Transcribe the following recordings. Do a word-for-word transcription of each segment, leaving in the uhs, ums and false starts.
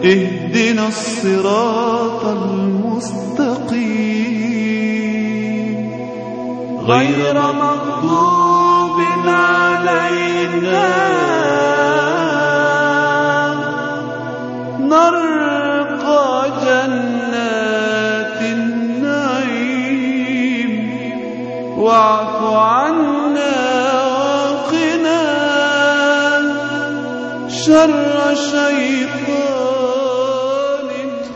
اهدنا الصراط المستقيم غير مغضوب علينا نرقى جنات النعيم واعف عنا وقنا شر شيطان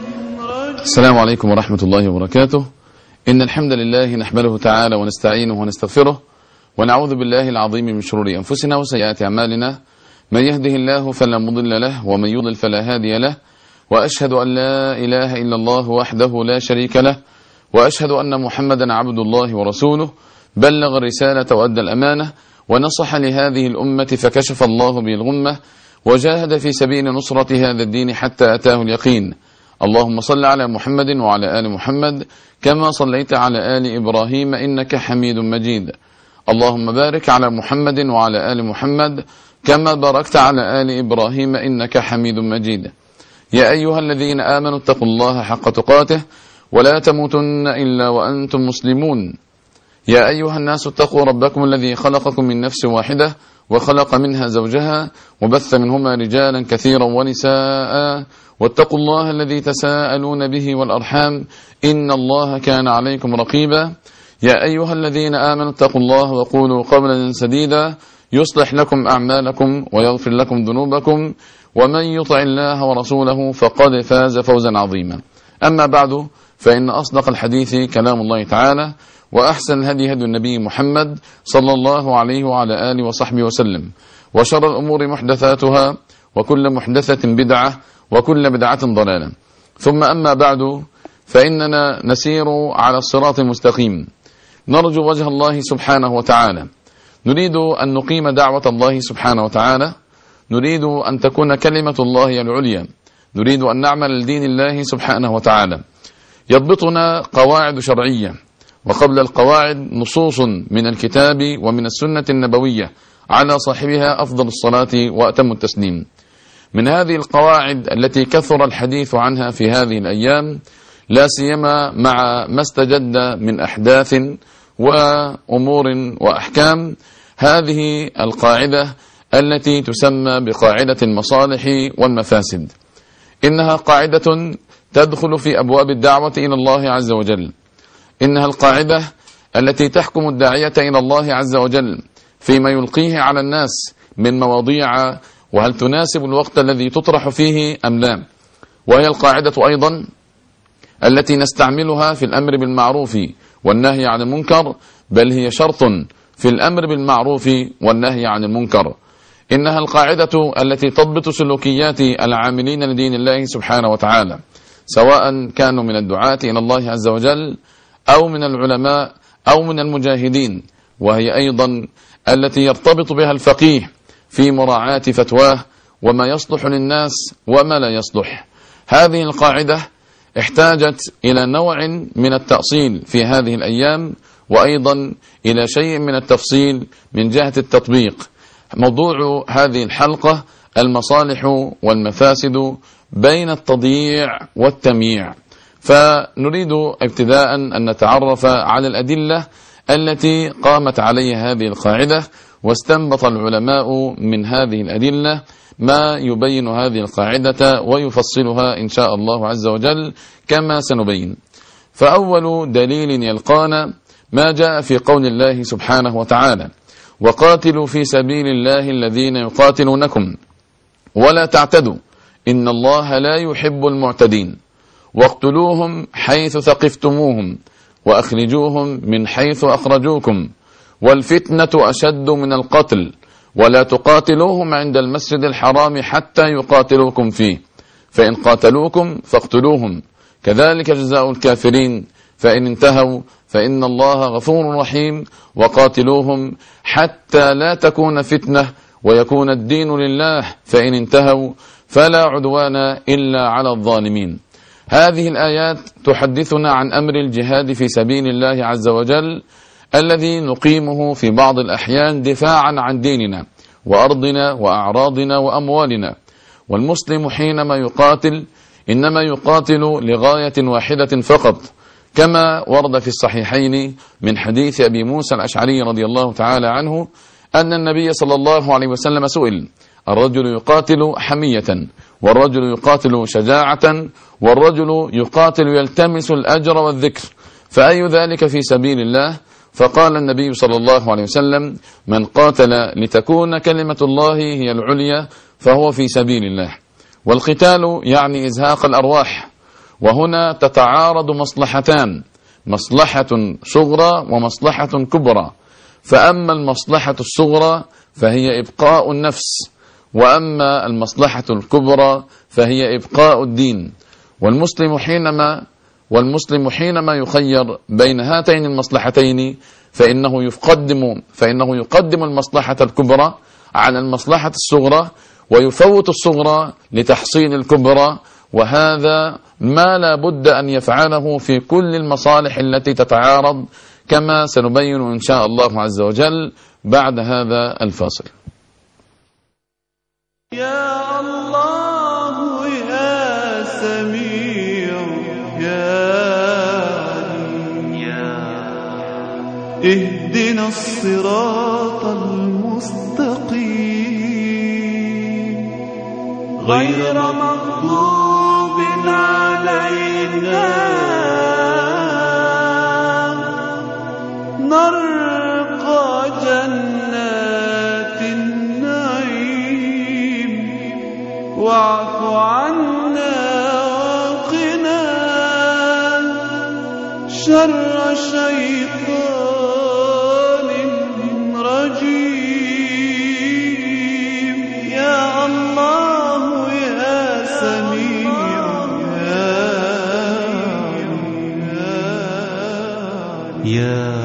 رجيم. السلام عليكم ورحمة الله وبركاته. إن الحمد لله نحمده تعالى ونستعينه ونستغفره ونعوذ بالله العظيم من شرور أنفسنا وسيئات أعمالنا. من يهده الله فلا مضل له ومن يضلل فلا هادي له، وأشهد أن لا إله إلا الله وحده لا شريك له، وأشهد أن محمدا عبد الله ورسوله بلغ الرسالة وأدى الأمانة ونصح لهذه الأمة فكشف الله به الغمة وجاهد في سبيل نصرة هذا الدين حتى أتاه اليقين. اللهم صل على محمد وعلى آل محمد كما صليت على آل إبراهيم إنك حميد مجيد. اللهم بارك على محمد وعلى آل محمد كما باركت على آل إبراهيم إنك حميد مجيد. يا أيها الذين آمنوا اتقوا الله حق تقاته ولا تموتن إلا وأنتم مسلمون. يا أيها الناس اتقوا ربكم الذي خلقكم من نفس واحدة وخلق منها زوجها وبث منهما رجالا كثيرا ونساء واتقوا الله الذي تساءلون به والأرحام إن الله كان عليكم رقيبا. يا أيها الذين آمنوا اتقوا الله وقولوا قولا سديدا يصلح لكم أعمالكم ويغفر لكم ذنوبكم ومن يطع الله ورسوله فقد فاز فوزا عظيما. أما بعد فإن أصدق الحديث كلام الله تعالى وأحسن الهدي هدي النبي محمد صلى الله عليه وعلى آله وصحبه وسلم، وشر الأمور محدثاتها وكل محدثة بدعة وكل بدعة ضلالة. ثم أما بعد فإننا نسير على الصراط المستقيم نرجو وجه الله سبحانه وتعالى، نريد أن نقيم دعوة الله سبحانه وتعالى، نريد أن تكون كلمة الله العليا، نريد أن نعمل لدين الله سبحانه وتعالى. يضبطنا قواعد شرعية، وقبل القواعد نصوص من الكتاب ومن السنة النبوية على صاحبها أفضل الصلاة وأتم التسليم. من هذه القواعد التي كثر الحديث عنها في هذه الأيام لا سيما مع ما استجد من أحداث وأمور وأحكام، هذه القاعدة التي تسمى بقاعدة المصالح والمفاسد. إنها قاعدة تدخل في أبواب الدعوة إلى الله عز وجل، إنها القاعدة التي تحكم الداعية إلى الله عز وجل فيما يلقيه على الناس من مواضيع وهل تناسب الوقت الذي تطرح فيه أم لا. وهي القاعدة أيضا التي نستعملها في الأمر بالمعروف والنهي عن المنكر، بل هي شرط في الأمر بالمعروف والنهي عن المنكر. إنها القاعدة التي تضبط سلوكيات العاملين لدين الله سبحانه وتعالى، سواء كانوا من الدعاة إلى الله عز وجل أو من العلماء أو من المجاهدين، وهي أيضا التي يرتبط بها الفقيه في مراعاة فتواه وما يصلح للناس وما لا يصلح. هذه القاعدة احتاجت إلى نوع من التأصيل في هذه الأيام، وأيضا إلى شيء من التفصيل من جهة التطبيق. موضوع هذه الحلقة المصالح والمفاسد بين التضييع والتمييع. فنريد ابتداء أن نتعرف على الأدلة التي قامت عليها هذه القاعدة، واستنبط العلماء من هذه الأدلة ما يبين هذه القاعدة ويفصلها إن شاء الله عز وجل كما سنبين. فأول دليل يلقانا ما جاء في قول الله سبحانه وتعالى: وقاتلوا في سبيل الله الذين يقاتلونكم ولا تعتدوا إن الله لا يحب المعتدين واقتلوهم حيث ثقفتموهم وأخرجوهم من حيث أخرجوكم والفتنة أشد من القتل ولا تقاتلوهم عند المسجد الحرام حتى يقاتلوكم فيه فإن قاتلوكم فاقتلوهم كذلك جزاء الكافرين فإن انتهوا فإن الله غفور رحيم وقاتلوهم حتى لا تكون فتنة ويكون الدين لله فإن انتهوا فلا عدوان إلا على الظالمين. هذه الآيات تحدثنا عن أمر الجهاد في سبيل الله عز وجل الذي نقيمه في بعض الأحيان دفاعا عن ديننا وأرضنا وأعراضنا وأموالنا، والمسلم حينما يقاتل إنما يقاتل لغاية واحدة فقط، كما ورد في الصحيحين من حديث أبي موسى الأشعري رضي الله تعالى عنه أن النبي صلى الله عليه وسلم سئل: الرجل يقاتل حمية، والرجل يقاتل شجاعة، والرجل يقاتل يلتمس الأجر والذكر، فأي ذلك في سبيل الله؟ فقال النبي صلى الله عليه وسلم: من قاتل لتكون كلمة الله هي العليا فهو في سبيل الله. والقتال يعني إزهاق الأرواح، وهنا تتعارض مصلحتان: مصلحة صغرى ومصلحة كبرى. فأما المصلحة الصغرى فهي إبقاء النفس، وأما المصلحة الكبرى فهي إبقاء الدين. والمسلم حينما والمسلم حينما يخير بين هاتين المصلحتين فإنه يقدم فإنه يقدم المصلحة الكبرى على المصلحة الصغرى، ويفوت الصغرى لتحصيل الكبرى، وهذا ما لا بد أن يفعله في كل المصالح التي تتعارض، كما سنبين إن شاء الله عز وجل بعد هذا الفاصل. يا الله يا سميع يا عليم، اهدنا الصراط المستقيم غير مغضوب علينا نرقى جنات النعيم، واعف عنا وقنا شر شيطان رجيم. يا الله يا سميع يا يا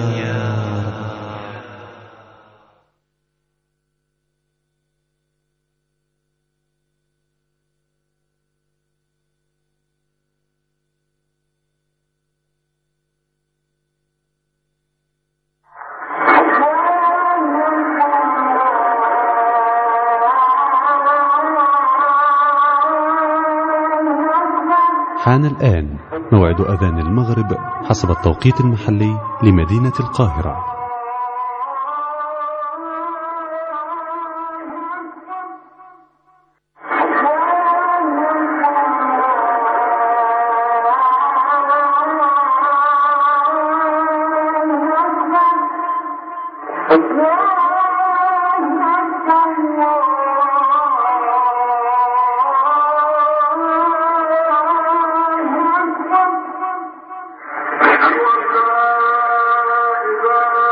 حان الآن موعد أذان المغرب حسب التوقيت المحلي لمدينة القاهرة. لا إله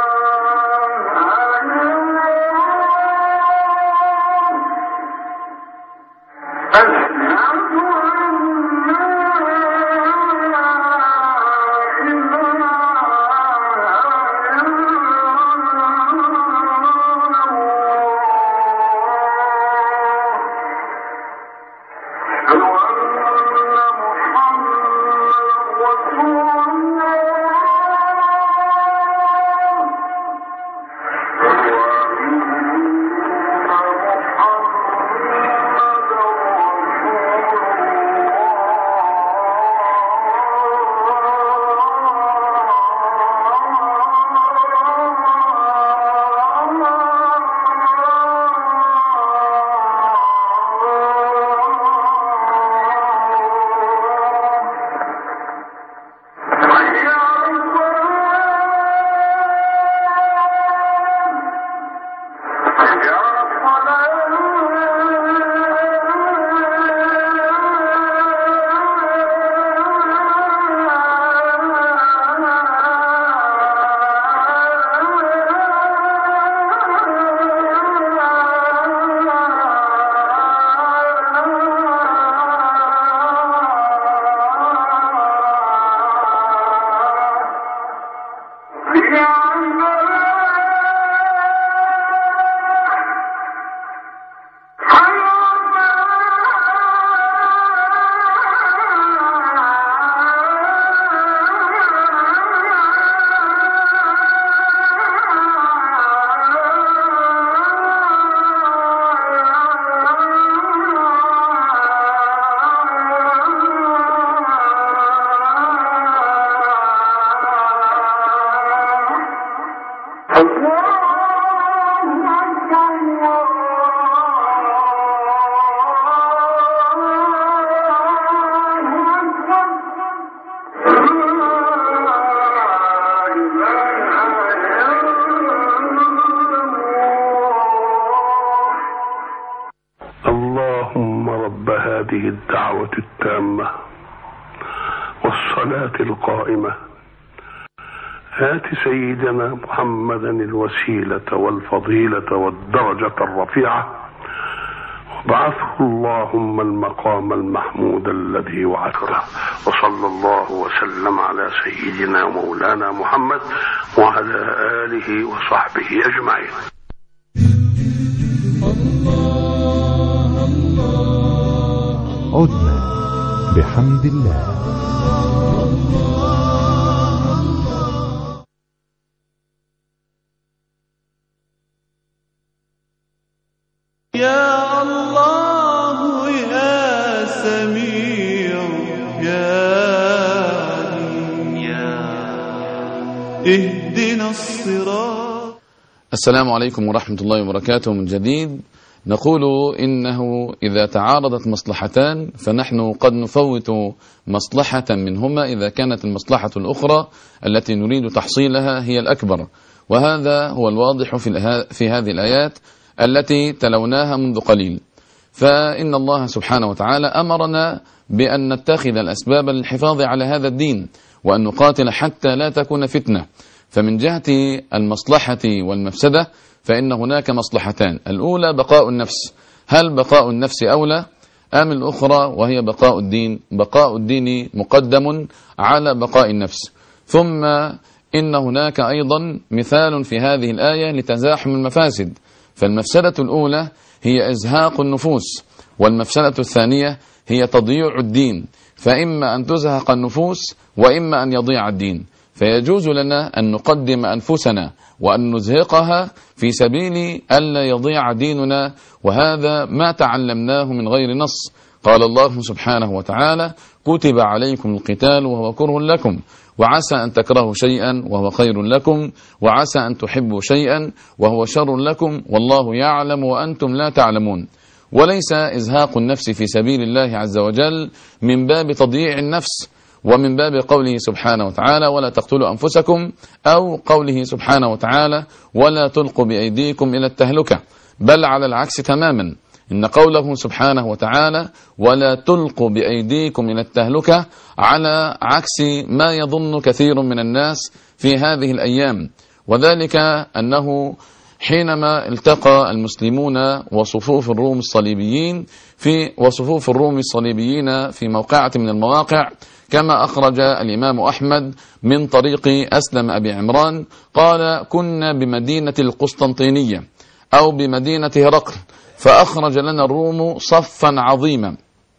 رب هذه الدعوة التامة والصلاة القائمة آت سيدنا محمدا الوسيلة والفضيلة والدرجة الرفيعة وابعثه اللهم المقام المحمود الذي وعدته. وصلى الله وسلم على سيدنا مولانا محمد وعلى آله وصحبه أجمعين. عدنا بحمد الله. يا الله يا سميع يا عليم اهدنا الصراط. السلام عليكم ورحمة الله وبركاته. من جديد نقول إنه إذا تعارضت مصلحتان فنحن قد نفوت مصلحة منهما إذا كانت المصلحة الأخرى التي نريد تحصيلها هي الأكبر، وهذا هو الواضح في هذه الآيات التي تلوناها منذ قليل. فإن الله سبحانه وتعالى أمرنا بأن نتخذ الأسباب للحفاظ على هذا الدين وأن نقاتل حتى لا تكون فتنة. فمن جهة المصلحة والمفسدة فإن هناك مصلحتان، الأولى بقاء النفس، هل بقاء النفس أولى أم الأخرى وهي بقاء الدين؟ بقاء الدين مقدم على بقاء النفس. ثم إن هناك أيضا مثال في هذه الآية لتزاحم المفاسد، فالمفسدة الأولى هي إزهاق النفوس، والمفسدة الثانية هي تضييع الدين، فإما أن تزهق النفوس وإما أن يضيع الدين. فيجوز لنا أن نقدم أنفسنا وأن نزهقها في سبيل ألا يضيع ديننا، وهذا ما تعلمناه من غير نص. قال الله سبحانه وتعالى: كتب عليكم القتال وهو كره لكم وعسى أن تكرهوا شيئا وهو خير لكم وعسى أن تحبوا شيئا وهو شر لكم والله يعلم وأنتم لا تعلمون. وليس إزهاق النفس في سبيل الله عز وجل من باب تضييع النفس ومن باب قوله سبحانه وتعالى: ولا تقتلوا أنفسكم، أو قوله سبحانه وتعالى: ولا تلقوا بأيديكم إلى التهلكة، بل على العكس تماما. إن قوله سبحانه وتعالى: ولا تلقوا بأيديكم إلى التهلكة على عكس ما يظن كثير من الناس في هذه الأيام، وذلك أنه حينما التقى المسلمون وصفوف الروم الصليبيين في وصفوف الروم الصليبيين في موقعة من المواقع، كما أخرج الإمام أحمد من طريق أسلم أبي عمران قال: كنا بمدينة القسطنطينية أو بمدينة هرقل، فأخرج لنا الروم صفا عظيما،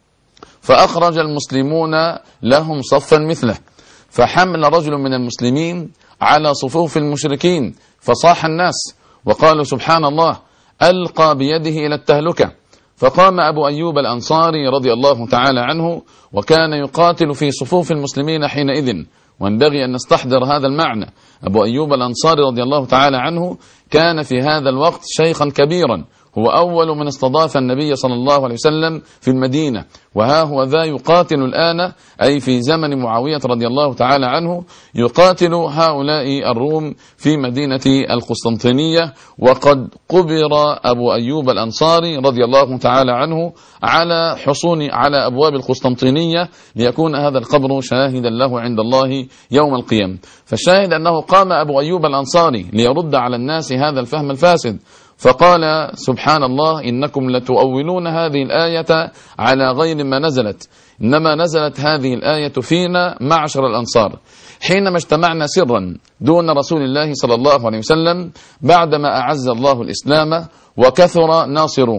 فأخرج المسلمون لهم صفا مثله، فحمل رجل من المسلمين على صفوف المشركين فصاح الناس وقالوا: سبحان الله، ألقى بيده إلى التهلكة. فقام أبو أيوب الأنصاري رضي الله تعالى عنه وكان يقاتل في صفوف المسلمين حينئذ، وينبغي أن نستحضر هذا المعنى. أبو أيوب الأنصاري رضي الله تعالى عنه كان في هذا الوقت شيخا كبيرا، هو أول من استضاف النبي صلى الله عليه وسلم في المدينة، وها هو ذا يقاتل الآن، أي في زمن معاوية رضي الله تعالى عنه، يقاتل هؤلاء الروم في مدينة القسطنطينية. وقد قبر أبو أيوب الأنصاري رضي الله تعالى عنه على حصون على أبواب القسطنطينية ليكون هذا القبر شاهدا له عند الله يوم القيامة. فالشاهد أنه قام أبو أيوب الأنصاري ليرد على الناس هذا الفهم الفاسد، فقال: سبحان الله، إنكم لتؤولون هذه الآية على غير ما نزلت، إنما نزلت هذه الآية فينا معشر الأنصار حينما اجتمعنا سرا دون رسول الله صلى الله عليه وسلم بعدما أعز الله الإسلام وكثر ناصره.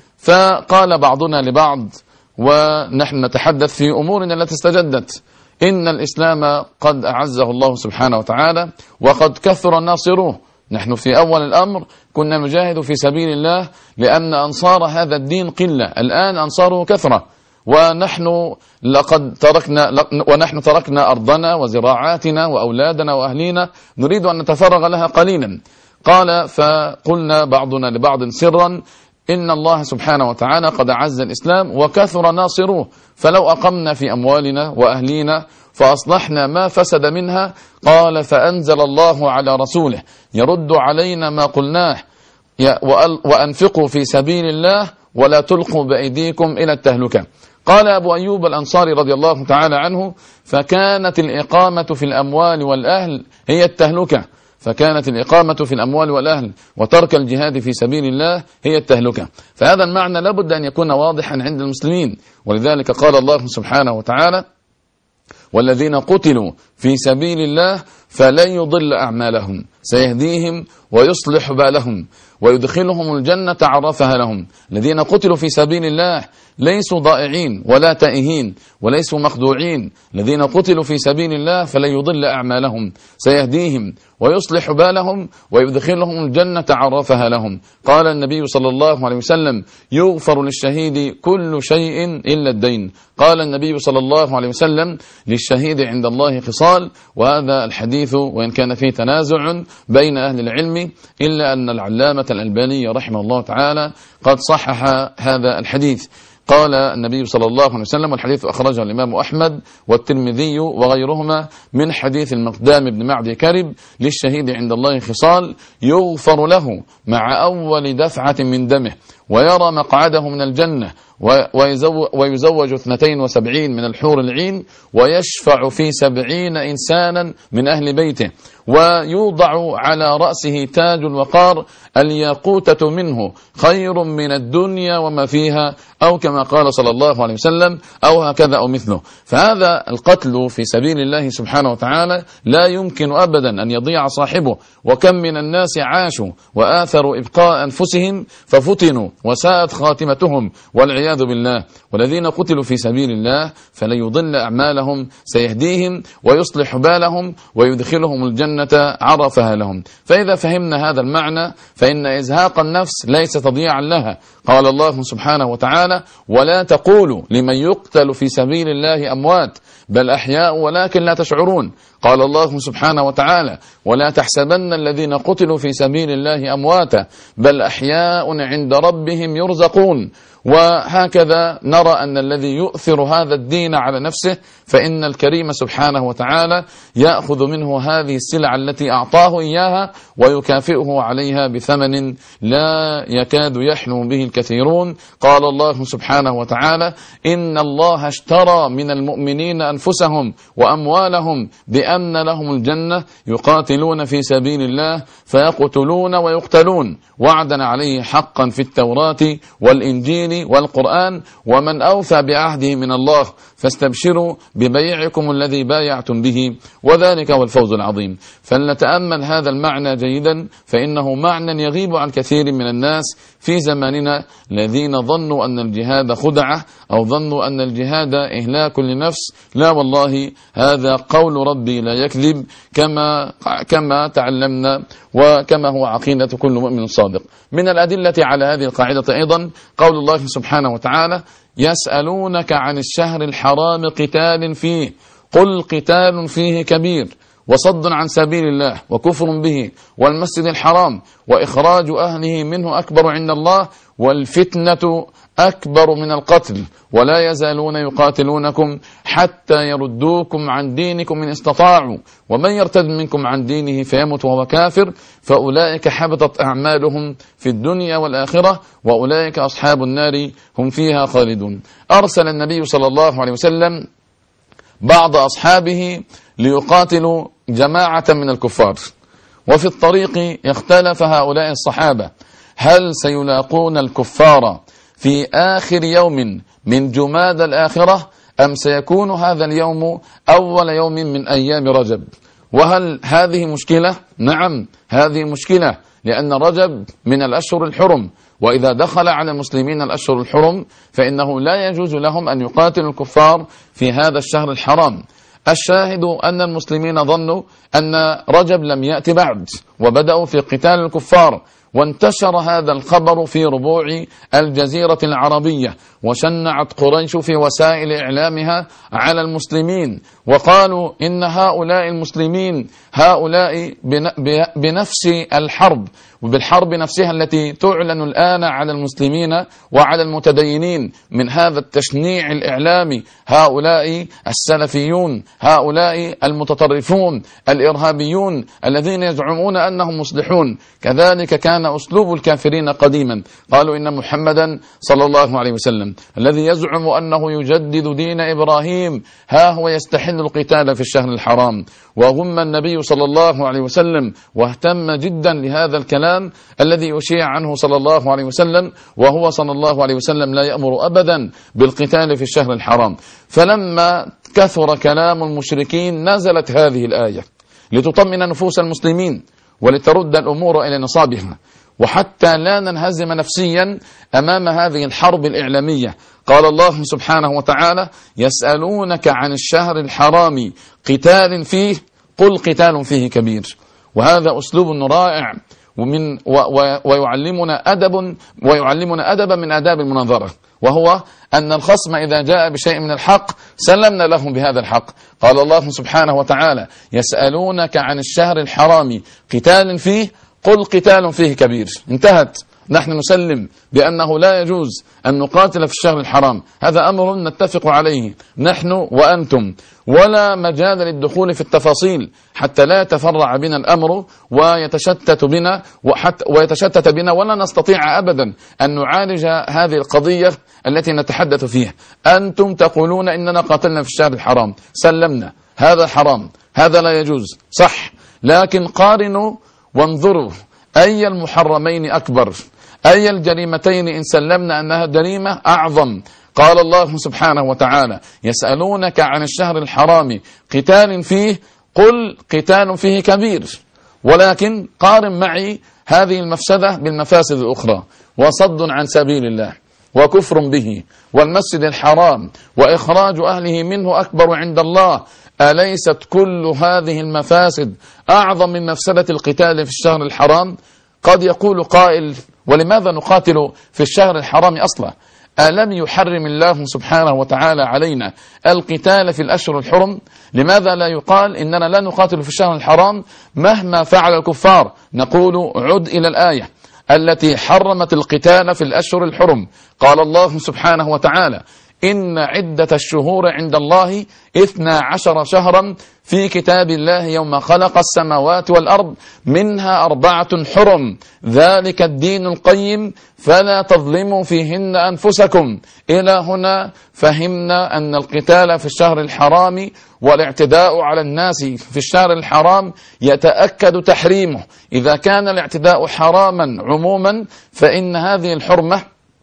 فقال بعضنا لبعض ونحن نتحدث في أمورنا التي استجدت: إن الإسلام قد أعزه الله سبحانه وتعالى وقد كثر ناصروه. نحن في أول الأمر كنا نجاهد في سبيل الله لأن أنصار هذا الدين قلة، الآن أنصاره كثرة، ونحن لقد تركنا ونحن تركنا أرضنا وزراعاتنا وأولادنا وأهلينا نريد أن نتفرغ لها قليلا. قال: فقلنا بعضنا لبعض سرا: إن الله سبحانه وتعالى قد أعز الإسلام وكثر ناصروه، فلو أقمنا في أموالنا وأهلينا فأصلحنا ما فسد منها. قال: فأنزل الله على رسوله يرد علينا ما قلناه: وأنفقوا في سبيل الله ولا تلقوا بأيديكم إلى التهلكة. قال أبو أيوب الأنصاري رضي الله تعالى عنه: فكانت الإقامة في الأموال والأهل هي التهلكة فكانت الإقامة في الأموال والأهل وترك الجهاد في سبيل الله هي التهلكة. فهذا المعنى لابد أن يكون واضحا عند المسلمين، ولذلك قال الله سبحانه وتعالى: والذين قتلوا في سبيل الله فلن يضل أعمالهم سيهديهم ويصلح بالهم ويدخلهم الجنة عرفها لهم. الذين قتلوا في سبيل الله ليسوا ضائعين ولا تائهين وليسوا مخدوعين، الذين قتلوا في سبيل الله فلن يضل أعمالهم سيهديهم ويصلح بالهم ويدخلهم الجنة عرفها لهم. قال النبي صلى الله عليه وسلم: يغفر للشهيد كل شيء إلا الدين. قال النبي صلى الله عليه وسلم: للشهيد عند الله خصال. وهذا الحديث وإن كان فيه تنازع بين أهل العلم إلا أن العلامة الألباني رحمه الله تعالى قد صحح هذا الحديث. قال النبي صلى الله عليه وسلم، والحديث أخرجه الإمام أحمد والترمذي وغيرهما من حديث المقدام بن معدي كرب: للشهيد عند الله خصال يغفر له مع أول دفعة من دمه ويرى مقعده من الجنة ويزوج اثنتين وسبعين من الحور العين ويشفع في سبعين إنسانا من أهل بيته ويوضع على رأسه تاج الوقار الياقوتة منه خير من الدنيا وما فيها، أو كما قال صلى الله عليه وسلم، أو هكذا أو مثله. فهذا القتل في سبيل الله سبحانه وتعالى لا يمكن أبدا أن يضيع صاحبه. وكم من الناس عاشوا وآثروا إبقاء أنفسهم ففتنوا وساءت خاتمتهم والعياذ بالله. والذين قتلوا في سبيل الله فلن يضل أعمالهم سيهديهم ويصلح بالهم ويدخلهم الجنة عرفها لهم. فإذا فهمنا هذا المعنى فإن إزهاق النفس ليس تضييعا لها. قال الله سبحانه وتعالى: ولا تقولوا لمن يقتل في سبيل الله أموات بل أحياء ولكن لا تشعرون. قال الله سبحانه وتعالى: ولا تحسبن الذين قتلوا في سبيل الله أمواتا بل أحياء عند ربهم يرزقون. وهكذا نرى أن الذي يؤثر هذا الدين على نفسه فإن الكريم سبحانه وتعالى يأخذ منه هذه السلع التي أعطاه إياها ويكافئه عليها بثمن لا يكاد يحلم به الكثيرون. قال الله سبحانه وتعالى: إن الله اشترى من المؤمنين أنفسهم وأموالهم بأن لهم الجنة يقاتلون في سبيل الله فيقتلون ويقتلون وعدا عليه حقا في التوراة والإنجيل والقرآن ومن أوفى بعهده من الله فاستبشروا ببيعكم الذي بايعتم به وذلك هو الفوز العظيم. فلنتأمل هذا المعنى جيدا فإنه معنى يغيب عن كثير من الناس في زماننا الذين ظنوا أن الجهاد خدعة أو ظنوا أن الجهاد إهلاك لنفس. لا والله، هذا قول ربي لا يكذب كما كما تعلمنا وكما هو عقيدة كل مؤمن صادق. من الأدلة على هذه القاعدة أيضا قول الله سبحانه وتعالى: يسألونك عن الشهر الحرام قتال فيه قل قتال فيه كبير وصد عن سبيل الله وكفر به والمسجد الحرام وإخراج أهله منه أكبر عند الله والفتنة أكبر من القتل ولا يزالون يقاتلونكم حتى يردوكم عن دينكم إن استطاعوا ومن يرتد منكم عن دينه فيمت وهو كافر فأولئك حبطت أعمالهم في الدنيا والآخرة وأولئك أصحاب النار هم فيها خالدون. أرسل النبي صلى الله عليه وسلم بعض أصحابه ليقاتلوا جماعة من الكفار، وفي الطريق اختلف هؤلاء الصحابة هل سيلاقون الكفار في آخر يوم من جماد الآخرة أم سيكون هذا اليوم أول يوم من أيام رجب. وهل هذه مشكلة؟ نعم، هذه مشكلة، لأن رجب من الأشهر الحرم، وإذا دخل على المسلمين الأشهر الحرم فإنه لا يجوز لهم أن يقاتلوا الكفار في هذا الشهر الحرام. الشاهد أن المسلمين ظنوا أن رجب لم يأتي بعد وبدأوا في قتال الكفار، وانتشر هذا الخبر في ربوع الجزيرة العربية وشنعت قريش في وسائل إعلامها على المسلمين وقالوا إن هؤلاء المسلمين هؤلاء بنفس الحرب وبالحرب نفسها التي تعلن الآن على المسلمين وعلى المتدينين من هذا التشنيع الإعلامي، هؤلاء السلفيون، هؤلاء المتطرفون الإرهابيون الذين يزعمون أنهم مصلحون. كذلك كان أسلوب الكافرين قديما، قالوا إن محمدا صلى الله عليه وسلم الذي يزعم أنه يجدد دين إبراهيم ها هو يستحل القتال في الشهر الحرام. وغم النبي صلى الله عليه وسلم واهتم جدا لهذا الكلام الذي أشيع عنه صلى الله عليه وسلم، وهو صلى الله عليه وسلم لا يأمر أبدا بالقتال في الشهر الحرام. فلما كثر كلام المشركين نزلت هذه الآية لتطمئن نفوس المسلمين ولترد الأمور إلى نصابها، وحتى لا ننهزم نفسيا أمام هذه الحرب الإعلامية. قال الله سبحانه وتعالى: يسألونك عن الشهر الحرام قتال فيه قل قتال فيه كبير. وهذا أسلوب رائع ومن ويعلمنا أدب ويعلمنا أدبا من آداب المناظرة، وهو أن الخصم إذا جاء بشيء من الحق سلمنا لهم بهذا الحق. قال الله سبحانه وتعالى: يسألونك عن الشهر الحرام قتال فيه قل قتال فيه كبير. انتهت. نحن نسلم بأنه لا يجوز أن نقاتل في الشهر الحرام، هذا أمر نتفق عليه نحن وأنتم، ولا مجال للدخول في التفاصيل حتى لا يتفرع بنا الأمر ويتشتت بنا وحتى ويتشتت بنا ولا نستطيع أبدا أن نعالج هذه القضية التي نتحدث فيها. أنتم تقولون إننا قاتلنا في الشهر الحرام، سلمنا، هذا حرام، هذا لا يجوز، صح، لكن قارنوا وانظروا أي المحرمين أكبر، أي الجريمتين إن سلمنا أنها جريمة أعظم. قال الله سبحانه وتعالى: يسألونك عن الشهر الحرام قتال فيه قل قتال فيه كبير. ولكن قارن معي هذه المفسدة بالمفاسد الأخرى: وصد عن سبيل الله، وكفر به، والمسجد الحرام، وإخراج أهله منه أكبر عند الله. أليست كل هذه المفاسد أعظم من مفسدة القتال في الشهر الحرام؟ قد يقول قائل: ولماذا نقاتل في الشهر الحرام أصلا؟ ألم يحرم الله سبحانه وتعالى علينا القتال في الأشهر الحرم؟ لماذا لا يقال إننا لا نقاتل في الشهر الحرام مهما فعل الكفار؟ نقول: عد إلى الآية التي حرمت القتال في الأشهر الحرم. قال الله سبحانه وتعالى: إن عدة الشهور عند الله اثنا عشر شهرا في كتاب الله يوم خلق السماوات والأرض منها أربعة حرم ذلك الدين القيم فلا تظلموا فيهن أنفسكم. إلى هنا فهمنا أن القتال في الشهر الحرام والاعتداء على الناس في الشهر الحرام يتأكد تحريمه. إذا كان الاعتداء حراما عموما فإن هذه الحرمة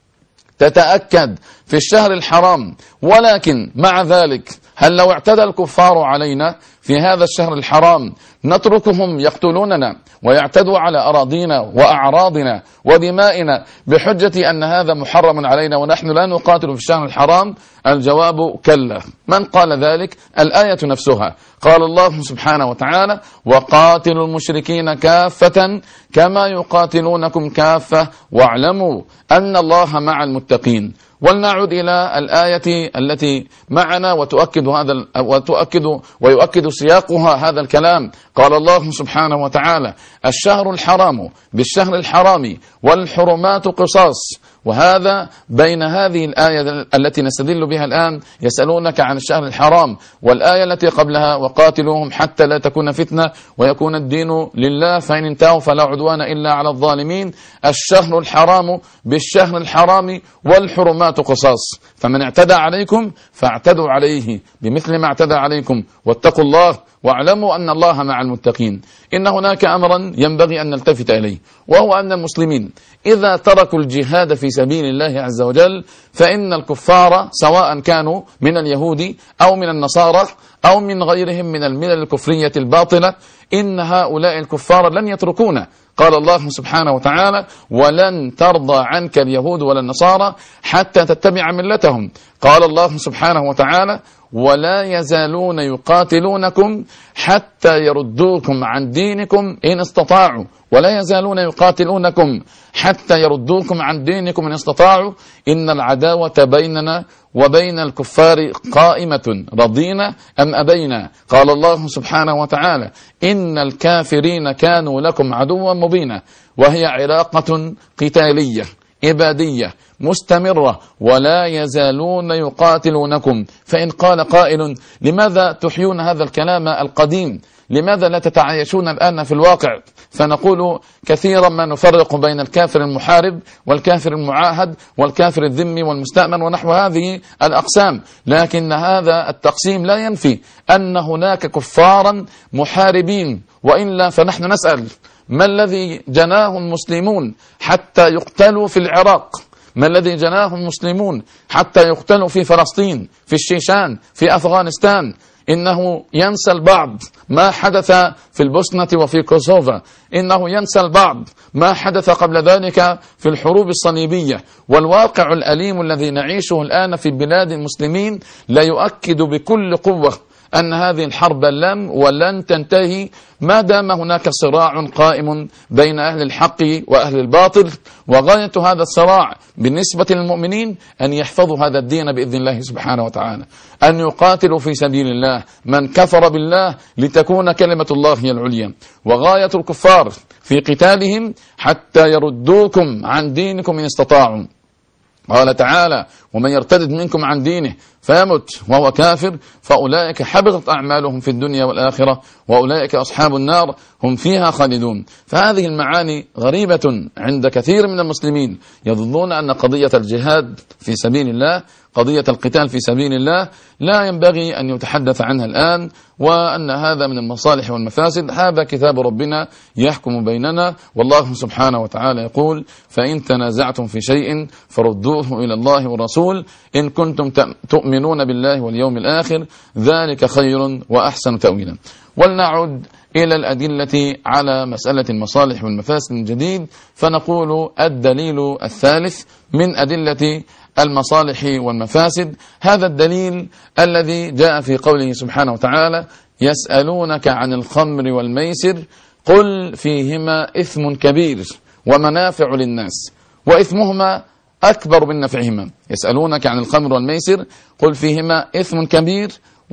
تتأكد في الشهر الحرام. ولكن مع ذلك هل لو اعتدى الكفار علينا في هذا الشهر الحرام نتركهم يقتلوننا ويعتدوا على أراضينا وأعراضنا ودمائنا بحجة أن هذا محرم علينا ونحن لا نقاتل في الشهر الحرام؟ الجواب كلا. من قال ذلك؟ الآية نفسها. قال الله سبحانه وتعالى: وقاتلوا المشركين كافة كما يقاتلونكم كافة واعلموا أن الله مع المتقين. ولنعد إلى الآية التي معنا وتؤكد هذا وتؤكد ويؤكد سياقها هذا الكلام. قال الله سبحانه وتعالى: الشهر الحرام بالشهر الحرام والحرمات قصاص. وهذا بين هذه الآية التي نستدل بها الآن: يسألونك عن الشهر الحرام، والآية التي قبلها: وقاتلوهم حتى لا تكون فتنة ويكون الدين لله فإن انتهوا فلا عدوان إلا على الظالمين. الشهر الحرام بالشهر الحرام والحرمات قصاص، فمن اعتدى عليكم فاعتدوا عليه بمثل ما اعتدى عليكم واتقوا الله واعلموا أن الله مع المتقين. إن هناك أمرا ينبغي أن نلتفت إليه، وهو أن المسلمين إذا تركوا الجهاد في سبيل الله عز وجل فإن الكفار سواء كانوا من اليهود أو من النصارى أو من غيرهم من الملل الكفرية الباطلة، إن هؤلاء الكفار لن يتركونا. قال الله سبحانه وتعالى: ولن ترضى عنك اليهود ولا النصارى حتى تتبع ملتهم. قال الله سبحانه وتعالى: ولا يزالون يقاتلونكم حتى يردوكم عن دينكم إن استطاعوا، ولا يزالون يقاتلونكم حتى يردوكم عن دينكم إن استطاعوا، إن العداوة بيننا وبين الكفار قائمة رضينا أم أبينا. قال الله سبحانه وتعالى إن الكافرين كانوا لكم عدوا مبينا، وهي علاقة قتالية إبادية مستمرة، ولا يزالون يقاتلونكم. فإن قال قائل لماذا تحيون هذا الكلام القديم؟ لماذا لا تتعايشون الآن في الواقع؟ فنقول كثيرا ما نفرق بين الكافر المحارب والكافر المعاهد والكافر الذمي والمستأمن ونحو هذه الأقسام، لكن هذا التقسيم لا ينفي أن هناك كفارا محاربين، وإلا فنحن نسأل ما الذي جناه المسلمون حتى يقتلوا في العراق؟ ما الذي جناه المسلمون حتى يقتلوا في فلسطين، في الشيشان، في أفغانستان؟ إنه ينسى البعض ما حدث في البوسنة وفي كوسوفا، إنه ينسى البعض ما حدث قبل ذلك في الحروب الصليبية. والواقع الأليم الذي نعيشه الآن في بلاد المسلمين لا يؤكد بكل قوة أن هذه الحرب لم ولن تنتهي ما دام هناك صراع قائم بين أهل الحق وأهل الباطل، وغاية هذا الصراع بالنسبة للمؤمنين أن يحفظوا هذا الدين بإذن الله سبحانه وتعالى، أن يقاتلوا في سبيل الله من كفر بالله لتكون كلمة الله هي العليا. وغاية الكفار في قتالهم حتى يردوكم عن دينكم إن استطاعوا. قال تعالى ومن يرتد منكم عن دينه فيمت وهو كافر فأولئك حبطت أعمالهم في الدنيا والآخرة وأولئك أصحاب النار هم فيها خالدون. فهذه المعاني غريبة عند كثير من المسلمين، يظنون أن قضية الجهاد في سبيل الله، قضية القتال في سبيل الله لا ينبغي أن يتحدث عنها الآن، وأن هذا من المصالح والمفاسد. هذا كتاب ربنا يحكم بيننا، والله سبحانه وتعالى يقول فإن تنازعتم في شيء فردوه إلى الله والرسول إن كنتم تؤمنون بالله واليوم الآخر ذلك خير وأحسن تأويلا. ولنعد إلى الأدلة على مسألة المصالح والمفاسد من جديد، فنقول الدليل الثالث من أدلة المصالح والمفاسد هذا الدليل الذي جاء في قوله سبحانه وتعالى يسألونك عن الخمر والميسر قل فيهما إثم كبير ومنافع للناس وإثمهما أكبر من نفعهما. يسألونك عن الخمر والميسر قل فيهما إثم كبير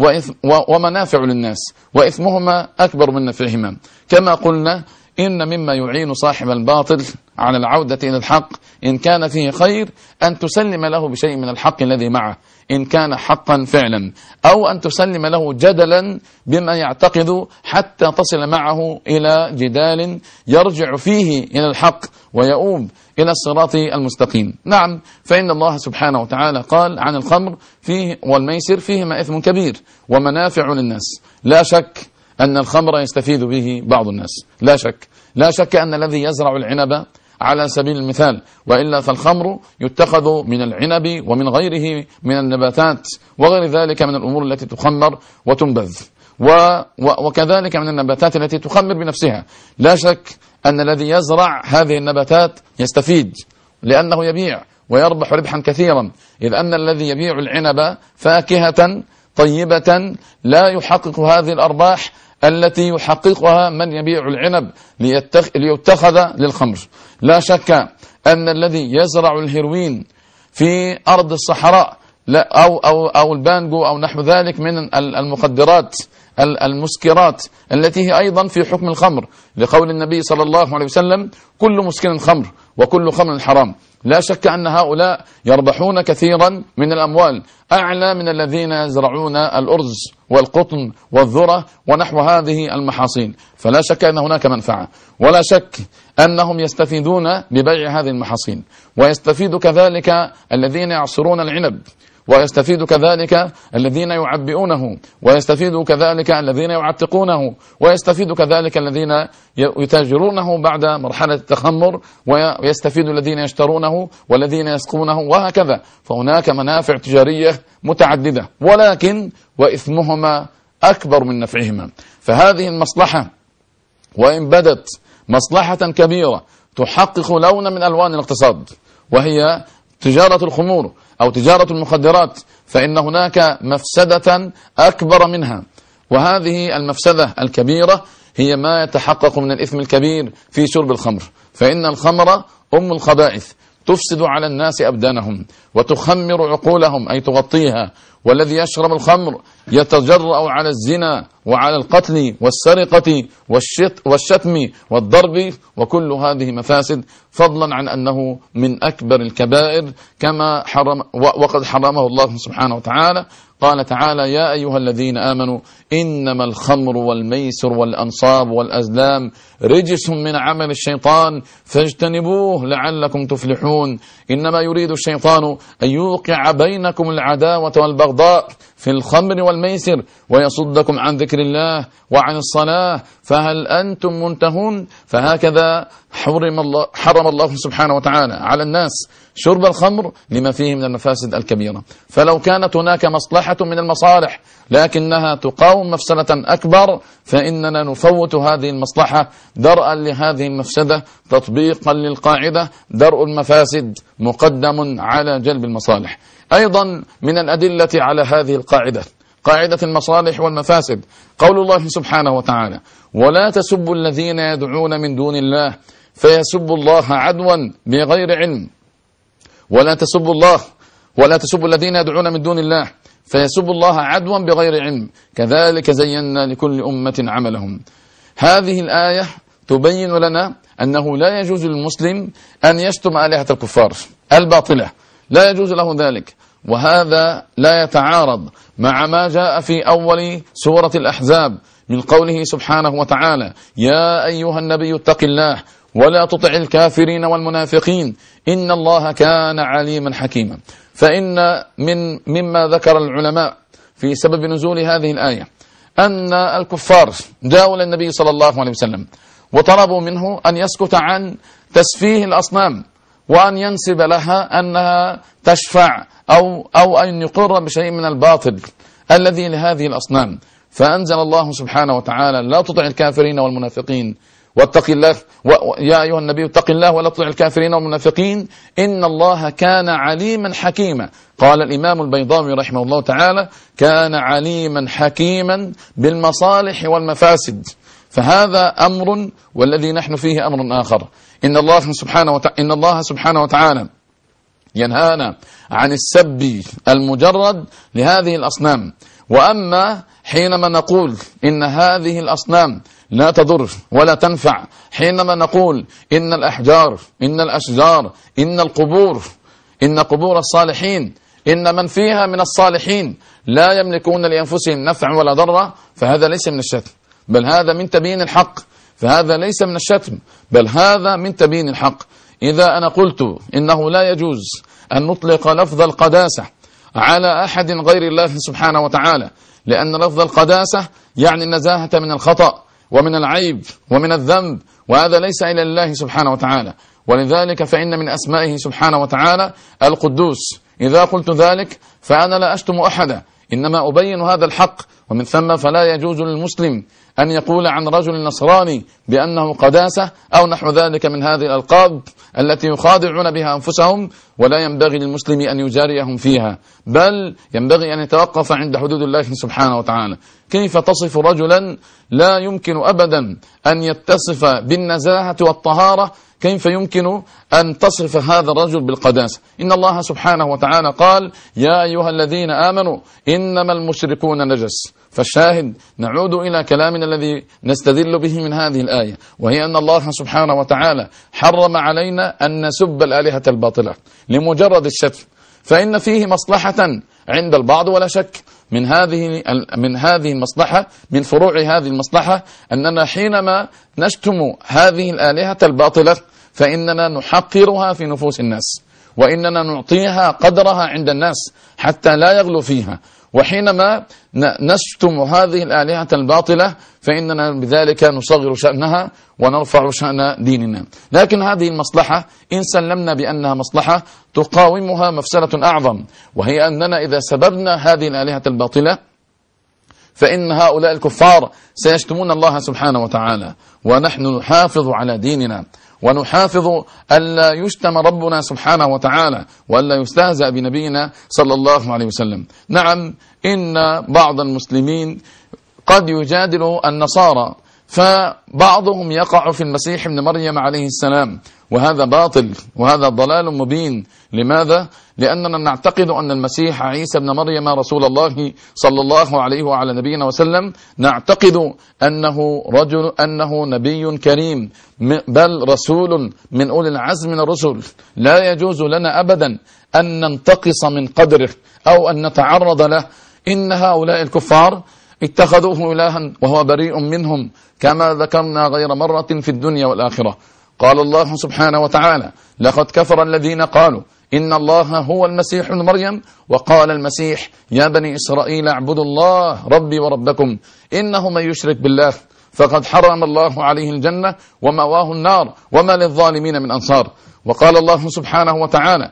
ومنافع للناس وإثمهما أكبر من نفعهما. كما قلنا إن مما يعين صاحب الباطل على العودة إلى الحق إن كان فيه خير أن تسلم له بشيء من الحق الذي معه إن كان حقا فعلا، أو أن تسلم له جدلا بما يعتقد حتى تصل معه إلى جدال يرجع فيه إلى الحق ويؤوب إلى الصراط المستقيم. نعم، فإن الله سبحانه وتعالى قال عن الخمر فيه والميسر فيهما إثم كبير ومنافع للناس. لا شك أن الخمر يستفيد به بعض الناس، لا شك لا شك أن الذي يزرع العنب على سبيل المثال، وإلا فالخمر يتخذ من العنب ومن غيره من النباتات وغير ذلك من الأمور التي تخمر وتنبذ، و و وكذلك من النباتات التي تخمر بنفسها. لا شك أن الذي يزرع هذه النباتات يستفيد لأنه يبيع ويربح ربحا كثيرا، إذ أن الذي يبيع العنب فاكهة طيبة لا يحقق هذه الأرباح التي يحققها من يبيع العنب ليتخذ للخمر. لا شك أن الذي يزرع الهيروين في أرض الصحراء لا أو, أو, أو البانجو أو نحو ذلك من المخدرات المسكرات التي هي أيضا في حكم الخمر، لقول النبي صلى الله عليه وسلم كل مسكر خمر وكل خمر حرام. لا شك أن هؤلاء يربحون كثيرا من الأموال أعلى من الذين يزرعون الأرز والقطن والذرة ونحو هذه المحاصيل، فلا شك أن هناك منفعة، ولا شك أنهم يستفيدون ببيع هذه المحاصيل، ويستفيد كذلك الذين يعصرون العنب، ويستفيد كذلك الذين يعبئونه، ويستفيد كذلك الذين يعتقونه، ويستفيد كذلك الذين يتاجرونه بعد مرحلة التخمر، ويستفيد الذين يشترونه والذين يسقونه وهكذا. فهناك منافع تجارية متعددة، ولكن وإثمهما أكبر من نفعهما. فهذه المصلحة وإن بدت مصلحة كبيرة تحقق لون من ألوان الاقتصاد، وهي تجارة الخمور أو تجارة المخدرات، فإن هناك مفسدة أكبر منها، وهذه المفسدة الكبيرة هي ما يتحقق من الإثم الكبير في شرب الخمر، فإن الخمر أم الخبائث، تفسد على الناس أبدانهم وتخمر عقولهم أي تغطيها، والذي يشرب الخمر يتجرأ على الزنا وعلى القتل والسرقة والشت والشتم والضرب، وكل هذه مفاسد، فضلا عن أنه من أكبر الكبائر كما حرم وقد حرمه الله سبحانه وتعالى. قال تعالى: يا أيها الذين آمنوا إنما الخمر والميسر والأنصاب والأزلام رجس من عمل الشيطان فاجتنبوه لعلكم تفلحون. إنما يريد الشيطان أن يوقع بينكم العداوة والبغضاء في الخمر والميسر ويصدكم عن ذكر الله وعن الصلاة فهل أنتم منتهون. فهكذا حرم الله, حرم الله سبحانه وتعالى على الناس شرب الخمر لما فيه من المفاسد الكبيرة. فلو كانت هناك مصلحة من المصالح لكنها تقاوم مفسدة أكبر، فإننا نفوت هذه المصلحة درءا لهذه المفسدة، تطبيقا للقاعدة درء المفاسد مقدم على جلب المصالح. أيضا من الأدلة على هذه القاعدة، قاعدة المصالح والمفاسد، قول الله سبحانه وتعالى: ولا تسبوا الذين يدعون من دون الله فيسبوا الله عدوا بغير علم. ولا تسبوا الله ولا تسبوا الذين يدعون من دون الله فيسبوا الله عدوا بغير علم كذلك زينا لكل أمة عملهم. هذه الآية تبين لنا أنه لا يجوز للمسلم أن يشتم آلهة الكفار الباطلة، لا يجوز له ذلك، وهذا لا يتعارض مع ما جاء في أول سورة الأحزاب من قوله سبحانه وتعالى: يا أيها النبي اتق الله ولا تطع الكافرين والمنافقين إن الله كان عليما حكيما. فإن من مما ذكر العلماء في سبب نزول هذه الآية أن الكفار جاءوا للنبي صلى الله عليه وسلم وطلبوا منه أن يسكت عن تسفيه الأصنام وأن ينسب لها أنها تشفع أو, أو أن يقر بشيء من الباطل الذي لهذه الأصنام. فأنزل الله سبحانه وتعالى: لا تطع الكافرين والمنافقين واتق الله يا أيها النبي اتق الله ولا تطع الكافرين والمنافقين إن الله كان عليما حكيما. قال الإمام البيضاوي رحمه الله تعالى: كان عليما حكيما بالمصالح والمفاسد. فهذا أمر، والذي نحن فيه أمر آخر. إن الله سبحانه وتعالى, إن الله سبحانه وتعالى ينهانا عن السب المجرد لهذه الأصنام. وأما حينما نقول إن هذه الأصنام لا تضر ولا تنفع، حينما نقول إن الأحجار إن الأشجار إن القبور إن قبور الصالحين إن من فيها من الصالحين لا يملكون لأنفسهم نفع ولا ضر، فهذا ليس من الشتم، بل هذا من تبيين الحق. فهذا ليس من الشتم، بل هذا من تبيين الحق. إذا أنا قلت إنه لا يجوز أن نطلق لفظ القداسة على أحد غير الله سبحانه وتعالى، لأن لفظ القداسة يعني النزاهة من الخطأ ومن العيب ومن الذنب، وهذا ليس إلى الله سبحانه وتعالى. ولذلك فإن من أسمائه سبحانه وتعالى القدوس. إذا قلت ذلك فأنا لا أشتم أحدا، إنما أبين هذا الحق. ومن ثم فلا يجوز للمسلم أن يقول عن رجل نصراني بأنه قداسة أو نحو ذلك من هذه الألقاب التي يخادعون بها أنفسهم، ولا ينبغي للمسلم أن يجاريهم فيها، بل ينبغي أن يتوقف عند حدود الله سبحانه وتعالى. كيف تصف رجلا لا يمكن أبدا أن يتصف بالنزاهة والطهارة؟ كيف يمكن أن تصف هذا الرجل بالقداسة؟ إن الله سبحانه وتعالى قال: يا أيها الذين آمنوا إنما المشركون نجس. فالشاهد نعود إلى كلامنا الذي نستدل به من هذه الآية، وهي أن الله سبحانه وتعالى حرم علينا أن نسب الآلهة الباطلة لمجرد الشتم، فإن فيه مصلحة عند البعض ولا شك. من هذه من هذه المصلحة، من فروع هذه المصلحة، أننا حينما نشتم هذه الآلهة الباطلة فإننا نحقرها في نفوس الناس، وإننا نعطيها قدرها عند الناس حتى لا يغلو فيها. وحينما نشتم هذه الآلهة الباطلة فإننا بذلك نصغر شأنها ونرفع شأن ديننا. لكن هذه المصلحة إن سلمنا بأنها مصلحة تقاومها مفسدة أعظم، وهي أننا إذا سببنا هذه الآلهة الباطلة فإن هؤلاء الكفار سيشتمون الله سبحانه وتعالى، ونحن نحافظ على ديننا ونحافظ ألا يشتم ربنا سبحانه وتعالى وألا يستهزأ بنبينا صلى الله عليه وسلم. نعم، إن بعض المسلمين قد يجادل النصارى، فبعضهم يقع في المسيح ابن مريم عليه السلام، وهذا باطل وهذا ضلال مبين. لماذا؟ لأننا نعتقد أن المسيح عيسى ابن مريم رسول الله صلى الله عليه وعلى نبينا وسلم، نعتقد أنه رجل أنه نبي كريم، بل رسول من أولي العزم من الرسل. لا يجوز لنا أبدا أن ننتقص من قدره أو أن نتعرض له. إن هؤلاء الكفار اتخذوه إلها وهو بريء منهم، كما ذكرنا غير مرة في الدنيا والآخرة. قال الله سبحانه وتعالى: لقد كفر الذين قالوا إن الله هو المسيح ابن مريم، وقال المسيح: يا بني إسرائيل اعبدوا الله ربي وربكم، إنه من يشرك بالله فقد حرم الله عليه الجنة ومأواه النار وما للظالمين من أنصار. وقال الله سبحانه وتعالى: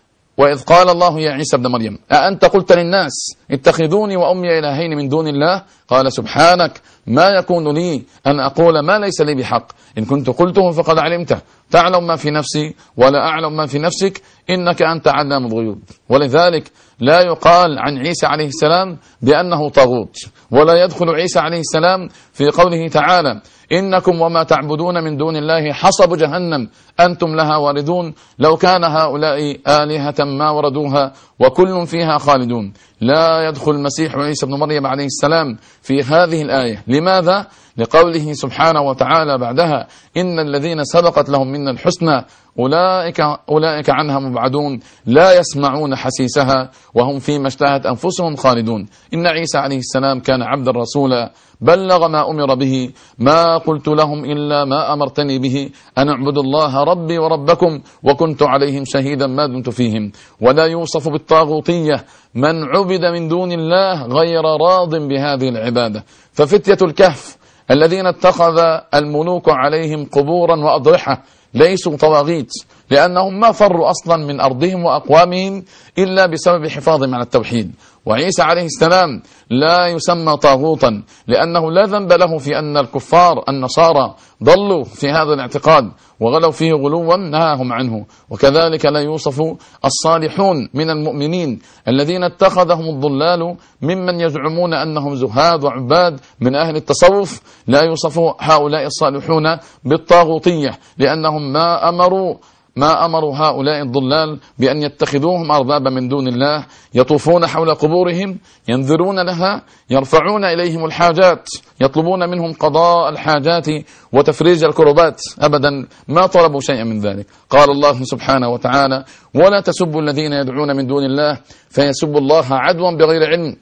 وإذ قال الله يا عيسى ابن مريم أأنت قلت للناس اتخذوني وأمي إلهين من دون الله؟ قال سبحانك ما يكون لي أن أقول ما ليس لي بحق، إن كنت قلته فقد علمته، تعلم ما في نفسي ولا أعلم ما في نفسك، إنك أنت علام الغيوب. ولذلك لا يقال عن عيسى عليه السلام بأنه طاغوت، ولا يدخل عيسى عليه السلام في قوله تعالى: إنكم وما تعبدون من دون الله حصب جهنم أنتم لها واردون، لو كان هؤلاء آلهة ما وردوها وكل فيها خالدون. لا يدخل المسيح عيسى بن مريم عليه السلام في هذه الآية. لماذا؟ لقوله سبحانه وتعالى بعدها: إن الذين سبقت لهم منا الحسنى أولئك, أولئك عنها مبعدون لا يسمعون حسيسها وهم فيما اشتهت أنفسهم خالدون. إن عيسى عليه السلام كان عبدا رسولا بلغ ما أمر به، ما قلت لهم إلا ما أمرتني به أن اعبدوا الله ربي وربكم وكنت عليهم شهيدا ما دمت فيهم. ولا يوصف بالطاغوتية من عبد من دون الله غير راض بهذه العبادة. ففتية الكهف الذين اتخذ الملوك عليهم قبورا وأضرحة ليسوا طواغيت، لأنهم ما فروا أصلا من أرضهم وأقوامهم إلا بسبب حفاظهم على التوحيد. وعيسى عليه السلام لا يسمى طاغوتا، لأنه لا ذنب له في أن الكفار النصارى ضلوا في هذا الاعتقاد وغلوا فيه غلوا نهاهم عنه. وكذلك لا يوصف الصالحون من المؤمنين الذين اتخذهم الضلال ممن يزعمون أنهم زهاد وعباد من أهل التصوف، لا يوصف هؤلاء الصالحون بالطاغوتية، لأنهم ما أمروا ما أمروا هؤلاء الضلال بأن يتخذوهم أربابا من دون الله، يطوفون حول قبورهم ينذرون لها، يرفعون إليهم الحاجات، يطلبون منهم قضاء الحاجات وتفريج الكربات. أبدا ما طلبوا شيئا من ذلك. قال الله سبحانه وتعالى: ولا تسبوا الذين يدعون من دون الله فيسبوا الله عدوا بغير علم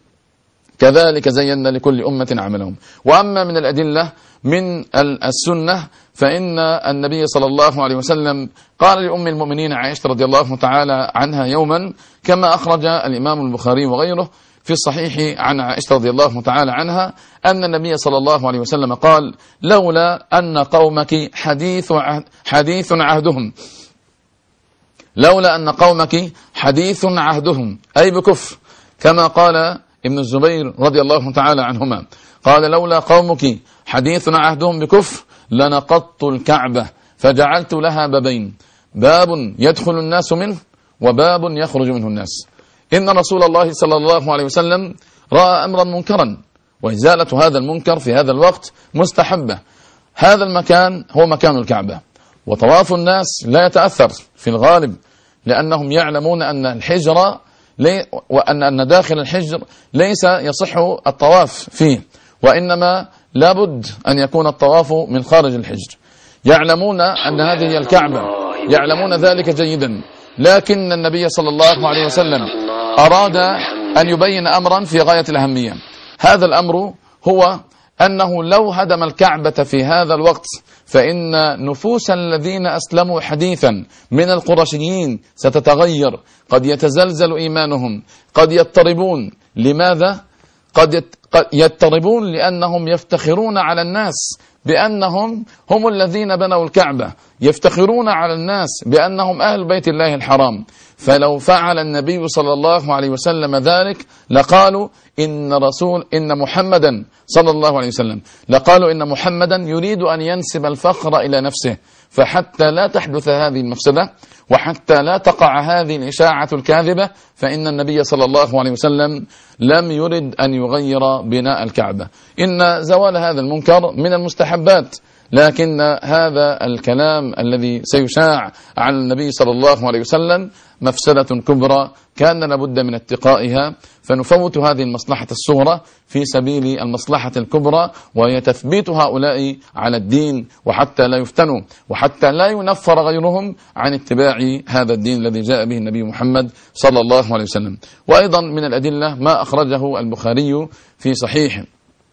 كذلك زينا لكل أمة عملهم. وأما من الأدلة من السنة فإن النبي صلى الله عليه وسلم قال لأم المؤمنين عائشة رضي الله تعالى عنها يوما، كما أخرج الإمام البخاري وغيره في الصحيح عن عائشة رضي الله تعالى عنها، أن النبي صلى الله عليه وسلم قال: لولا أن قومك حديث عهد حديث عهدهم لولا أن قومك حديث عهدهم أي بكفر، كما قال ابن الزبير رضي الله تعالى عنهما، قال: لولا قومك حديث عهدهم بكفر لنقضت الكعبة فجعلت لها بابين، باب يدخل الناس منه وباب يخرج منه الناس. إن رسول الله صلى الله عليه وسلم رأى أمرا منكرا، وإزالة هذا المنكر في هذا الوقت مستحبة. هذا المكان هو مكان الكعبة، وطواف الناس لا يتأثر في الغالب، لأنهم يعلمون أن الحجر لي وأن أن داخل الحجر ليس يصح الطواف فيه، وإنما لابد أن يكون الطواف من خارج الحجر. يعلمون أن هذه هي الكعبة، يعلمون ذلك جيدا، لكن النبي صلى الله عليه وسلم أراد أن يبين أمرا في غاية الأهمية. هذا الأمر هو أنه لو هدم الكعبة في هذا الوقت فإن نفوس الذين أسلموا حديثا من القرشيين ستتغير، قد يتزلزل إيمانهم، قد يضطربون. لماذا؟ قد يضطربون لأنهم يفتخرون على الناس بأنهم هم الذين بنوا الكعبة، يفتخرون على الناس بأنهم أهل بيت الله الحرام. فلو فعل النبي صلى الله عليه وسلم ذلك لقالوا إن رسول إن محمدا صلى الله عليه وسلم لقالوا إن محمدا يريد أن ينسب الفخر إلى نفسه، فحتى لا تحدث هذه المفسدة وحتى لا تقع هذه الإشاعة الكاذبة فإن النبي صلى الله عليه وسلم لم يرد أن يغير بناء الكعبة. إن زوال هذا المنكر من المستحبات، لكن هذا الكلام الذي سيشاع عن النبي صلى الله عليه وسلم مفسدة كبرى كان لابد من اتقائها، فنفوت هذه المصلحة الصغرى في سبيل المصلحة الكبرى، وهي تثبيت هؤلاء على الدين وحتى لا يفتنوا وحتى لا ينفر غيرهم عن اتباع هذا الدين الذي جاء به النبي محمد صلى الله عليه وسلم. وأيضا من الأدلة ما أخرجه البخاري في صحيحه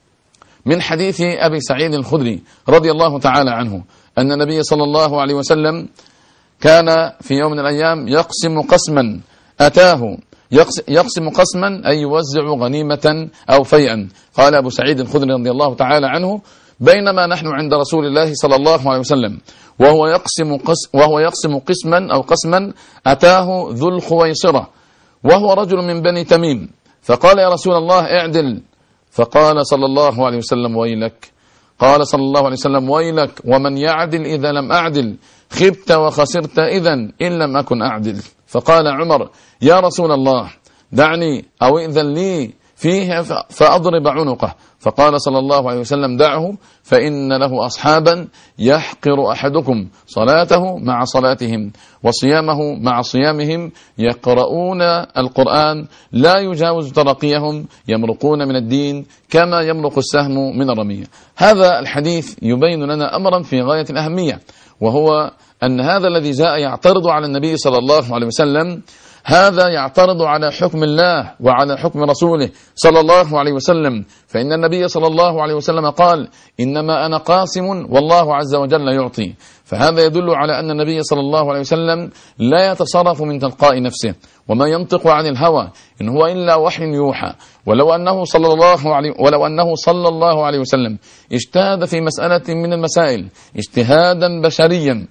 من حديث أبي سعيد الخدري رضي الله تعالى عنه أن النبي صلى الله عليه وسلم كان في يوم من الأيام يقسم قسما أتاه يقسم قسما أي يوزع غنيمة أو فيئا. قال أبو سعيد الخدري رضي الله تعالى عنه: بينما نحن عند رسول الله صلى الله عليه وسلم وهو يقسم قس وهو يقسم قسما أو قسما أتاه ذو الخويصرة وهو رجل من بني تميم، فقال: يا رسول الله اعدل. فقال صلى الله عليه وسلم: ويلك. قال صلى الله عليه وسلم: ويلك ومن يعدل إذا لم أعدل، خبت وخسرت إذا إن لم أكن أعدل. فقال عمر: يا رسول الله دعني أو إذن لي فيه فأضرب عنقه. فقال صلى الله عليه وسلم: دعه فإن له أصحابا يحقر أحدكم صلاته مع صلاتهم وصيامه مع صيامهم، يقرؤون القرآن لا يجاوز ترقيهم، يمرقون من الدين كما يمرق السهم من الرمية. هذا الحديث يبين لنا أمرا في غاية الأهمية، وهو أن هذا الذي جاء يعترض على النبي صلى الله عليه وسلم هذا يعترض على حكم الله وعلى حكم رسوله صلى الله عليه وسلم، فإن النبي صلى الله عليه وسلم قال: إنما أنا قاسم والله عز وجل يعطي. فهذا يدل على أن النبي صلى الله عليه وسلم لا يتصرف من تلقاء نفسه وما ينطق عن الهوى، إن هو إلا وحي يوحى. ولو أنه صلى الله عليه ولو أنه صلى الله عليه وسلم اجتهد في مسألة من المسائل اجتهادا بشريا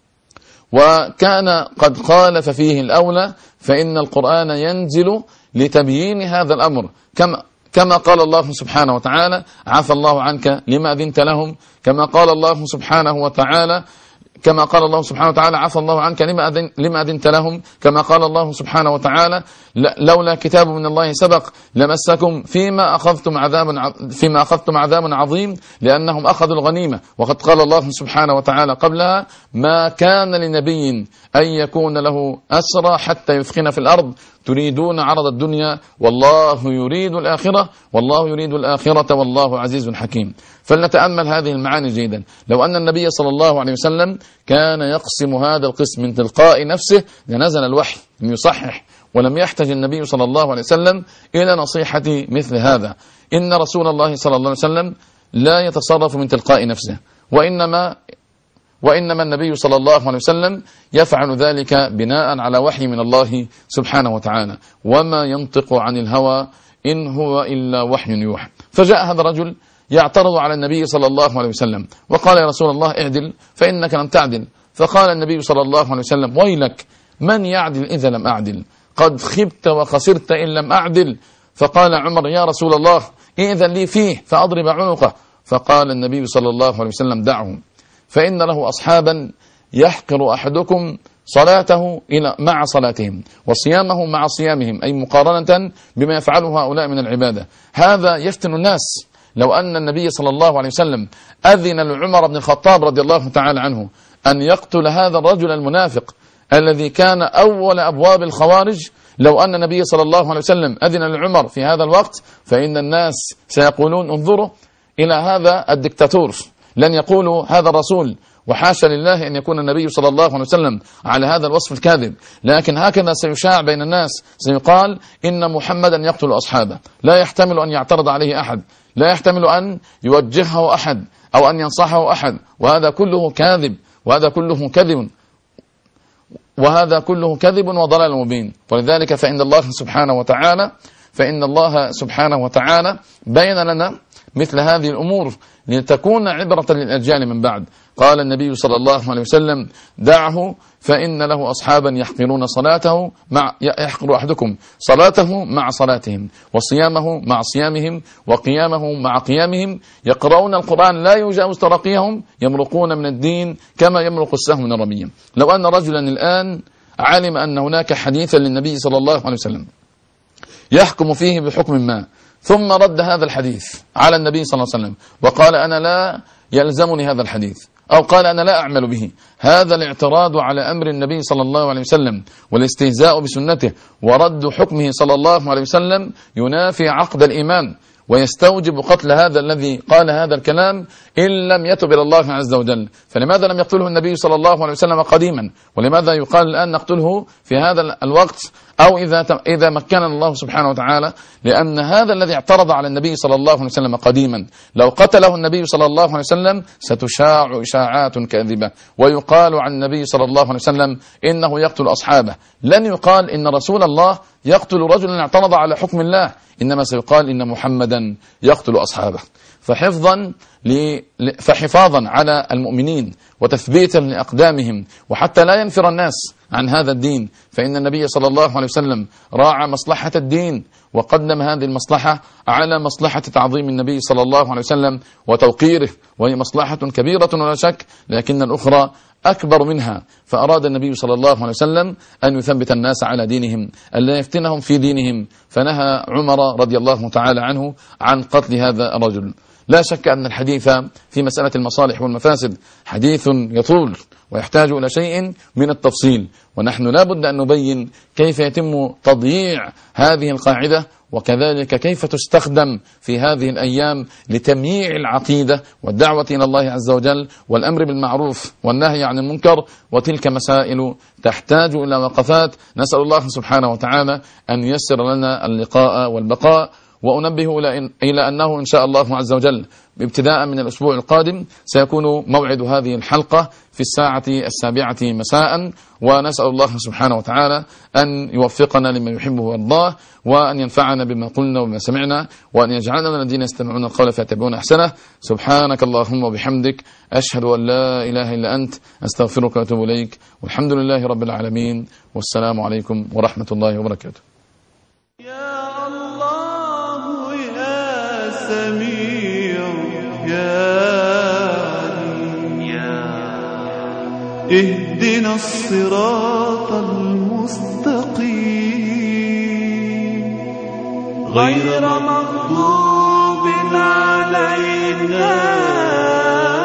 وكان قد خالف فيه الأولى، فإن القرآن ينزل لتبيين هذا الأمر، كما كما قال الله سبحانه وتعالى: عفى الله عنك لما أذنت لهم، كما قال الله سبحانه وتعالى كما قال الله سبحانه وتعالى: عفى الله عنك لما أذن لما أذنت لهم، كما قال الله سبحانه وتعالى: لولا كتاب من الله سبق لمسكم فيما أخذتم عذاب فيما أخذتم عذاب عظيم لأنهم أخذوا الغنيمة. وقد قال الله سبحانه وتعالى قبلها: ما كان لنبي أن يكون له أسرى حتى يثخن في الأرض تريدون عرض الدنيا والله يريد الآخرة والله يريد الآخرة والله عزيز حكيم. فلنتأمل هذه المعاني جيدا. لو أن النبي صلى الله عليه وسلم كان يقسم هذا القسم من تلقاء نفسه لنزل الوحي أن يصحح، ولم يحتج النبي صلى الله عليه وسلم إلى نصيحة مثل هذا. إن رسول الله صلى الله عليه وسلم لا يتصرف من تلقاء نفسه، وإنما وإنما النبي صلى الله عليه وسلم يفعل ذلك بناء على وحي من الله سبحانه وتعالى، وما ينطق عن الهوى إن هو إلا وحي يوحى. فجاء هذا الرجل يعترض على النبي صلى الله عليه وسلم وقال: يا رسول الله اعدل فإنك لم تعدل. فقال النبي صلى الله عليه وسلم: ويلك من يعدل إذا لم أعدل، قد خبت وخسرت إن لم أعدل. فقال عمر: يا رسول الله إذن لي فيه فأضرب عنقه. فقال النبي صلى الله عليه وسلم: دعه فإن له أصحابا يحقر أحدكم صلاته إلى مع صلاتهم وصيامه مع صيامهم، أي مقارنة بما يفعله هؤلاء من العبادة. هذا يفتن الناس. لو أن النبي صلى الله عليه وسلم أذن لعمر بن الخطاب رضي الله تعالى عنه أن يقتل هذا الرجل المنافق الذي كان أول أبواب الخوارج، لو أن النبي صلى الله عليه وسلم أذن لعمر في هذا الوقت فإن الناس سيقولون: انظروا إلى هذا الدكتاتور، لن يقولوا هذا الرسول، وحاشا لله أن يكون النبي صلى الله عليه وسلم على هذا الوصف الكاذب. لكن هكذا سيشاع بين الناس، سيقال إن محمدا يقتل أصحابه، لا يحتمل أن يعترض عليه أحد، لا يحتمل أن يوجهه أحد أو أن ينصحه أحد، وهذا كله كاذب، وهذا كله كذب وهذا كله كذب وضلال مبين. ولذلك فإن الله سبحانه وتعالى فإن الله سبحانه وتعالى بين لنا مثل هذه الأمور لتكون عبرة للأجيال من بعد. قال النبي صلى الله عليه وسلم: دعه فإن له أصحابا يحقرون صلاته مع يحقر أحدكم صلاته مع صلاتهم، وصيامه مع صيامهم، وقيامه مع قيامهم، يقرؤون القرآن لا يجاوز تراقيهم، يمرقون من الدين كما يمرق السهم من الرمية. لو أن رجلا الآن علم أن هناك حديثا للنبي صلى الله عليه وسلم يحكم فيه بحكم ما، ثم رد هذا الحديث على النبي صلى الله عليه وسلم وقال: أنا لا يلزمني هذا الحديث، أو قال: أنا لا أعمل به، هذا الاعتراض على أمر النبي صلى الله عليه وسلم والاستهزاء بسنته ورد حكمه صلى الله عليه وسلم ينافي عقد الإيمان، ويستوجب قتل هذا الذي قال هذا الكلام إن لم يتب إلى الله عز وجل. فلماذا لم يقتله النبي صلى الله عليه وسلم قديما، ولماذا يقال الآن نقتله في هذا الوقت أو إذا إذا مكن الله سبحانه وتعالى؟ لأن هذا الذي اعترض على النبي صلى الله عليه وسلم قديما لو قتله النبي صلى الله عليه وسلم ستشاع إشاعات كاذبة، ويقال عن النبي صلى الله عليه وسلم إنه يقتل أصحابه. لن يقال إن رسول الله يقتل رجلا اعترض على حكم الله، إنما سيقال إن محمدا يقتل أصحابه. فحفظا فحفاظا على المؤمنين وتثبيتا لأقدامهم، وحتى لا ينفر الناس عن هذا الدين، فإن النبي صلى الله عليه وسلم راعى مصلحة الدين وقدم هذه المصلحة على مصلحة تعظيم النبي صلى الله عليه وسلم وتوقيره، وهي مصلحة كبيرة ولا شك، لكن الأخرى أكبر منها. فأراد النبي صلى الله عليه وسلم أن يثبت الناس على دينهم، ألا يفتنهم في دينهم، فنهى عمر رضي الله تعالى عنه عن قتل هذا الرجل. لا شك أن الحديث في مسألة المصالح والمفاسد حديث يطول ويحتاج إلى شيء من التفصيل، ونحن لا بد أن نبين كيف يتم تضييع هذه القاعدة، وكذلك كيف تستخدم في هذه الأيام لتمييع العقيدة والدعوة إلى الله عز وجل والأمر بالمعروف والنهي عن المنكر. وتلك مسائل تحتاج إلى وقفات. نسأل الله سبحانه وتعالى أن ييسر لنا اللقاء والبقاء. وأنبه إلى أنه إن شاء الله عز وجل ابتداء من الأسبوع القادم سيكون موعد هذه الحلقة في الساعة السابعة مساء، ونسأل الله سبحانه وتعالى أن يوفقنا لما يحبه ويرضاه، وأن ينفعنا بما قلنا وبما سمعنا، وأن يجعلنا من الذين يستمعون القول فيتبعون أحسنه. سبحانك اللهم وبحمدك، أشهد أن لا إله إلا أنت، أستغفرك وأتوب إليك، والحمد لله رب العالمين، والسلام عليكم ورحمة الله وبركاته. يا الله يا سميع يا عليم، اهدنا الصراط المستقيم غير مغضوب علينا